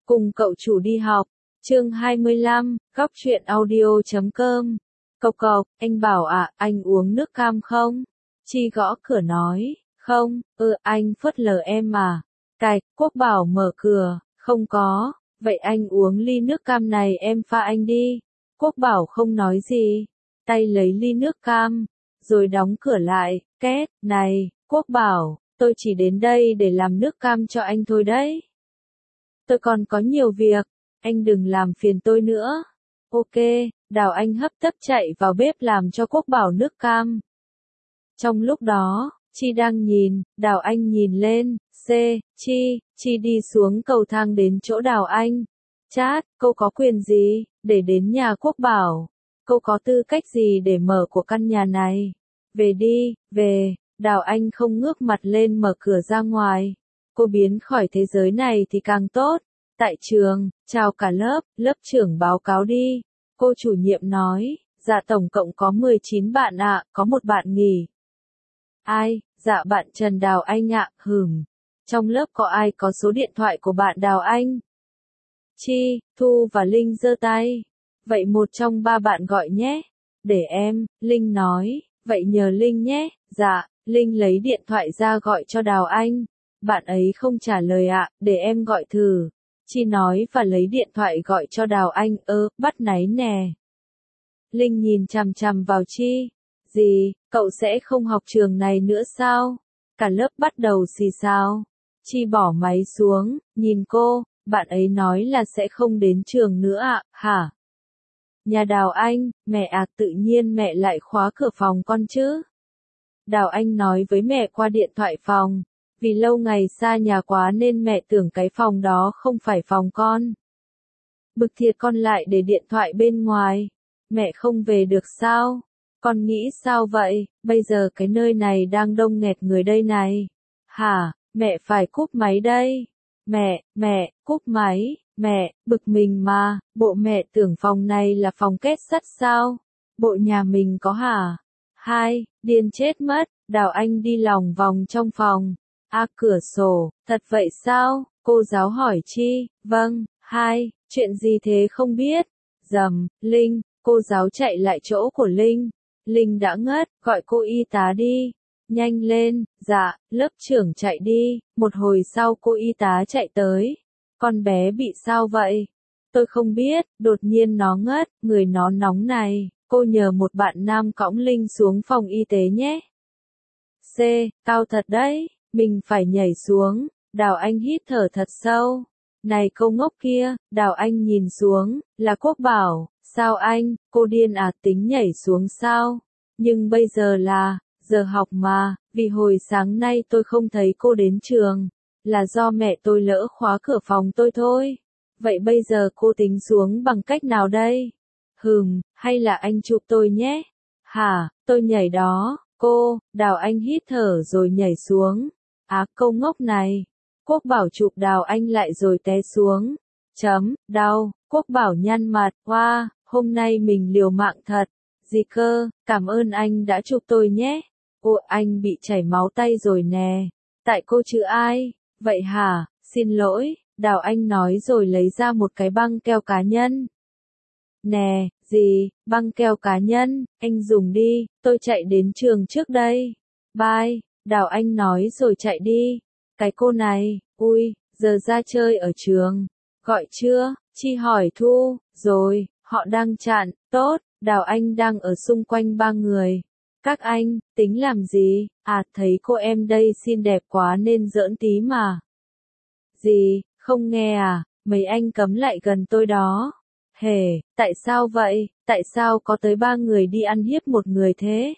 Cùng cậu chủ đi học. Chương 25, góc truyện audio.com. Cộc cộc, anh bảo anh uống nước cam không? Chi gõ cửa nói, không, anh phớt lờ em mà. Cạch, Quốc Bảo mở cửa, không có, vậy anh uống ly nước cam này em pha anh đi. Quốc Bảo không nói gì, tay lấy ly nước cam, rồi đóng cửa lại, két, này, Quốc Bảo, tôi chỉ đến đây để làm nước cam cho anh thôi đấy. Tôi còn có nhiều việc, anh đừng làm phiền tôi nữa. Ok, Đào Anh hấp tấp chạy vào bếp làm cho Quốc Bảo nước cam. Trong lúc đó, Chi đang nhìn, Đào Anh nhìn lên, Chi đi xuống cầu thang đến chỗ Đào Anh. Chát, cô có quyền gì, để đến nhà Quốc Bảo? Cô có tư cách gì để mở của căn nhà này? Về đi, về, Đào Anh không ngước mặt lên mở cửa ra ngoài. Cô biến khỏi thế giới này thì càng tốt. Tại trường, chào cả lớp, lớp trưởng báo cáo đi. Cô chủ nhiệm nói, dạ tổng cộng có 19 bạn ạ, có một bạn nghỉ. Ai, dạ bạn Trần Đào Anh ạ, Trong lớp có ai có số điện thoại của bạn Đào Anh? Chi, Thu và Linh giơ tay. Vậy một trong ba bạn gọi nhé. Để em, Linh nói, vậy nhờ Linh nhé. Dạ, Linh lấy điện thoại ra gọi cho Đào Anh. Bạn ấy không trả lời ạ, để em gọi thử. Chi nói và lấy điện thoại gọi cho Đào Anh, bắt náy nè. Linh nhìn chằm chằm vào Chi. Gì, cậu sẽ không học trường này nữa sao? Cả lớp bắt đầu xì xào. Chi bỏ máy xuống, nhìn cô, bạn ấy nói là sẽ không đến trường nữa ạ, hả? Nhà Đào Anh, mẹ tự nhiên mẹ lại khóa cửa phòng con chứ? Đào Anh nói với mẹ qua điện thoại phòng. Vì lâu ngày xa nhà quá nên mẹ tưởng cái phòng đó không phải phòng con. Bực thiệt con lại để điện thoại bên ngoài. Mẹ không về được sao? Con nghĩ sao vậy? Bây giờ cái nơi này đang đông nghẹt người đây này. Hả? Mẹ phải cúp máy đây. Mẹ, cúp máy. Mẹ, bực mình mà. Bộ mẹ tưởng phòng này là phòng kết sắt sao? Bộ nhà mình có hả? Điên chết mất. Đào Anh đi lòng vòng trong phòng. Cửa sổ, thật vậy sao? Cô giáo hỏi Chi, vâng, chuyện gì thế không biết? Linh, cô giáo chạy lại chỗ của Linh. Linh đã ngất, gọi cô y tá đi. Nhanh lên, dạ, lớp trưởng chạy đi. Một hồi sau cô y tá chạy tới. Con bé bị sao vậy? Tôi không biết, đột nhiên nó ngất, người nó nóng này. Cô nhờ một bạn nam cõng Linh xuống phòng y tế nhé. Cao thật đấy. Mình phải nhảy xuống. Đào Anh hít thở thật sâu. Này câu ngốc kia, Đào Anh nhìn xuống, là Quốc Bảo. Sao anh, cô điên tính nhảy xuống sao? Nhưng bây giờ là, giờ học mà, vì hồi sáng nay tôi không thấy cô đến trường. Là do mẹ tôi lỡ khóa cửa phòng tôi thôi. Vậy bây giờ cô tính xuống bằng cách nào đây? Hay là anh chụp tôi nhé? Hả, tôi nhảy đó. Đào Anh hít thở rồi nhảy xuống. Câu ngốc này. Quốc Bảo chụp Đào Anh lại rồi té xuống. Đau, Quốc Bảo nhăn mặt, hôm nay mình liều mạng thật. Gì cơ, cảm ơn anh đã chụp tôi nhé. Anh bị chảy máu tay rồi nè. Tại cô chứ ai? Vậy hả, xin lỗi, Đào Anh nói rồi lấy ra một cái băng keo cá nhân. Nè, gì, băng keo cá nhân, anh dùng đi, tôi chạy đến trường trước đây. Bye. Đào Anh nói rồi chạy đi. Cái cô này, giờ ra chơi ở trường. Gọi chưa? Chi hỏi Thu, rồi, họ đang chặn, tốt, Đào Anh đang ở xung quanh ba người. Các anh, tính làm gì? Thấy cô em đây xinh đẹp quá nên giỡn tí mà. Gì, không nghe mấy anh cấm lại gần tôi đó. Tại sao vậy? Tại sao có tới ba người đi ăn hiếp một người thế?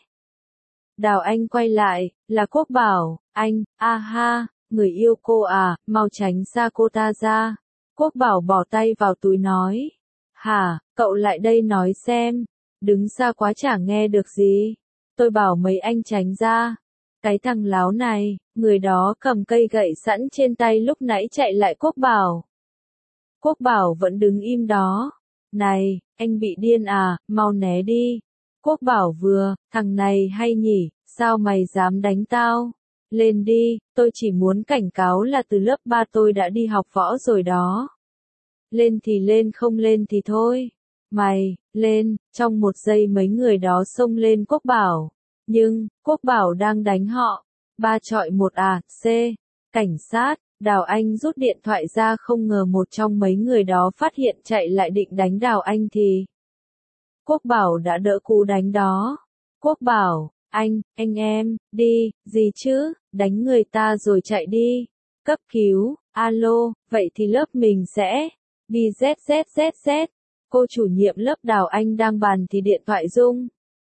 Đào Anh quay lại, là Quốc Bảo, anh, người yêu cô mau tránh xa cô ta ra. Quốc Bảo bỏ tay vào túi nói. Hả, cậu lại đây nói xem, đứng xa quá chả nghe được gì. Tôi bảo mấy anh tránh ra. Cái thằng láo này, người đó cầm cây gậy sẵn trên tay lúc nãy chạy lại Quốc Bảo. Quốc Bảo vẫn đứng im đó. Này, anh bị điên mau né đi. Quốc Bảo thằng này hay nhỉ, sao mày dám đánh tao? Lên đi, tôi chỉ muốn cảnh cáo là từ lớp 3 tôi đã đi học võ rồi đó. lên thì lên không lên thì thôi. Mày, lên, trong một giây mấy người đó xông lên Quốc Bảo. Nhưng, Quốc Bảo đang đánh họ. 3-1 à, C. Cảnh sát, Đào Anh rút điện thoại ra không ngờ một trong mấy người đó phát hiện chạy lại định đánh Đào Anh thì Quốc Bảo đã đỡ cú đánh đó. Quốc Bảo, anh em, đi, gì chứ, đánh người ta rồi chạy đi. Cấp cứu, alo, vậy thì lớp mình sẽ, BZZZZ. Cô chủ nhiệm lớp Đào Anh đang bàn thì điện thoại rung.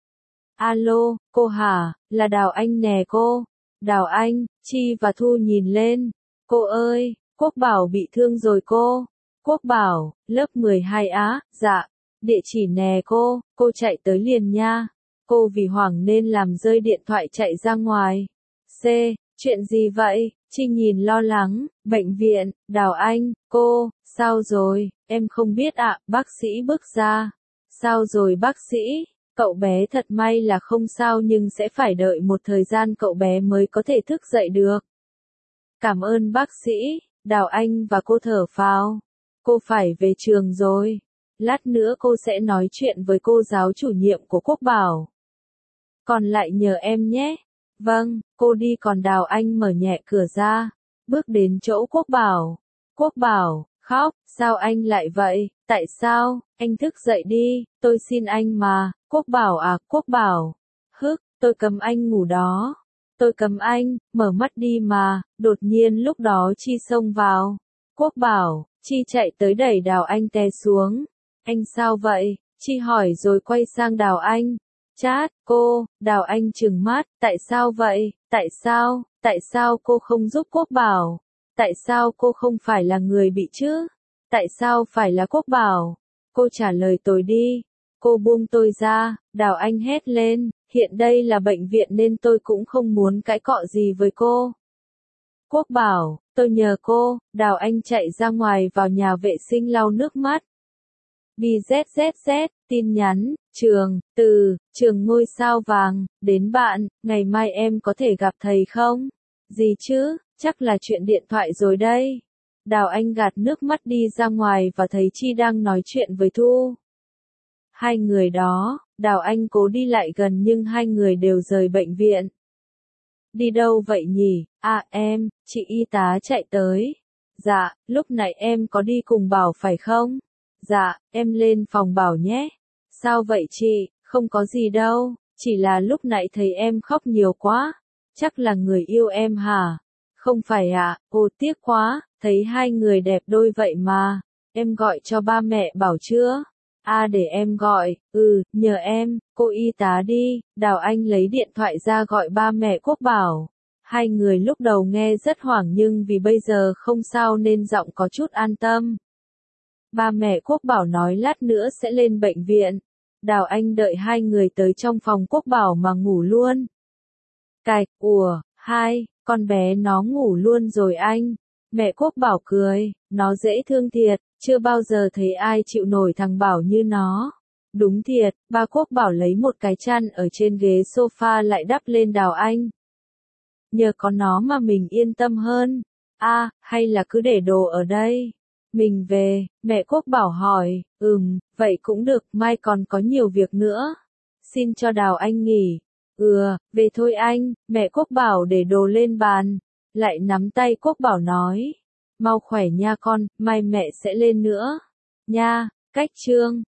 Alo, cô hả, là Đào Anh nè cô. Đào Anh, Chi và Thu nhìn lên. Cô ơi, Quốc Bảo bị thương rồi cô. Quốc Bảo, lớp 12 á, dạ. Địa chỉ nè cô chạy tới liền nha. Cô vì hoảng nên làm rơi điện thoại chạy ra ngoài. C, chuyện gì vậy? Chi nhìn lo lắng, bệnh viện, Đào Anh, cô, sao rồi, em không biết ạ, bác sĩ bước ra. Sao rồi bác sĩ? Cậu bé thật may là không sao nhưng sẽ phải đợi một thời gian cậu bé mới có thể thức dậy được. Cảm ơn bác sĩ, Đào Anh và cô thở phào. Cô phải về trường rồi. Lát nữa cô sẽ nói chuyện với cô giáo chủ nhiệm của Quốc Bảo. Còn lại nhờ em nhé. Vâng, cô đi còn Đào Anh mở nhẹ cửa ra. Bước đến chỗ Quốc Bảo. Quốc Bảo, khóc, sao anh lại vậy, tại sao, anh thức dậy đi, tôi xin anh mà, Quốc Bảo à, Quốc Bảo. Tôi cấm anh ngủ đó. Tôi cấm anh, mở mắt đi mà, đột nhiên lúc đó Chi xông vào. Quốc Bảo, Chi chạy tới đẩy Đào Anh té xuống. Anh sao vậy? Chi hỏi rồi quay sang Đào Anh. Chát, cô, Đào Anh trừng mắt, tại sao vậy, tại sao cô không giúp Quốc Bảo? Tại sao cô không phải là người bị chứ? Tại sao phải là Quốc Bảo? Cô trả lời tôi đi. Cô buông tôi ra, Đào Anh hét lên, hiện đây là bệnh viện nên tôi cũng không muốn cãi cọ gì với cô. Quốc Bảo, tôi nhờ cô, Đào Anh chạy ra ngoài vào nhà vệ sinh lau nước mắt. BZZZ, tin nhắn, trường ngôi sao vàng, đến bạn, ngày mai em có thể gặp thầy không? Gì chứ, chắc là chuyện điện thoại rồi đây. Đào Anh gạt nước mắt đi ra ngoài và thấy Chi đang nói chuyện với Thu. Hai người đó, Đào Anh cố đi lại gần nhưng hai người đều rời bệnh viện. Đi đâu vậy nhỉ? À em, chị y tá chạy tới. Dạ, lúc nãy em có đi cùng Bảo phải không? Dạ, em lên phòng Bảo nhé. Sao vậy chị, không có gì đâu, chỉ là lúc nãy thấy em khóc nhiều quá. Chắc là người yêu em hả? Không phải ạ, ô tiếc quá, thấy hai người đẹp đôi vậy mà. Em gọi cho ba mẹ Bảo chưa? À để em gọi, nhờ em, cô y tá đi. Đào Anh lấy điện thoại ra gọi ba mẹ Quốc Bảo. Hai người lúc đầu nghe rất hoảng nhưng vì bây giờ không sao nên giọng có chút an tâm. Ba mẹ Quốc Bảo nói lát nữa sẽ lên bệnh viện. Đào Anh đợi hai người tới trong phòng Quốc Bảo mà ngủ luôn. Cạch, con bé nó ngủ luôn rồi anh. Mẹ Quốc Bảo cười, nó dễ thương thiệt, chưa bao giờ thấy ai chịu nổi thằng Bảo như nó. Đúng thiệt, ba Quốc Bảo lấy một cái chăn ở trên ghế sofa lại đắp lên Đào Anh. Nhờ có nó mà mình yên tâm hơn. Hay là cứ để đồ ở đây? Mình về, mẹ Quốc Bảo hỏi, vậy cũng được, mai còn có nhiều việc nữa. Xin cho Đào Anh nghỉ. Về thôi anh, mẹ Quốc Bảo để đồ lên bàn. Lại nắm tay Quốc Bảo nói. Mau khỏe nha con, mai mẹ sẽ lên nữa. Nha, cách chương.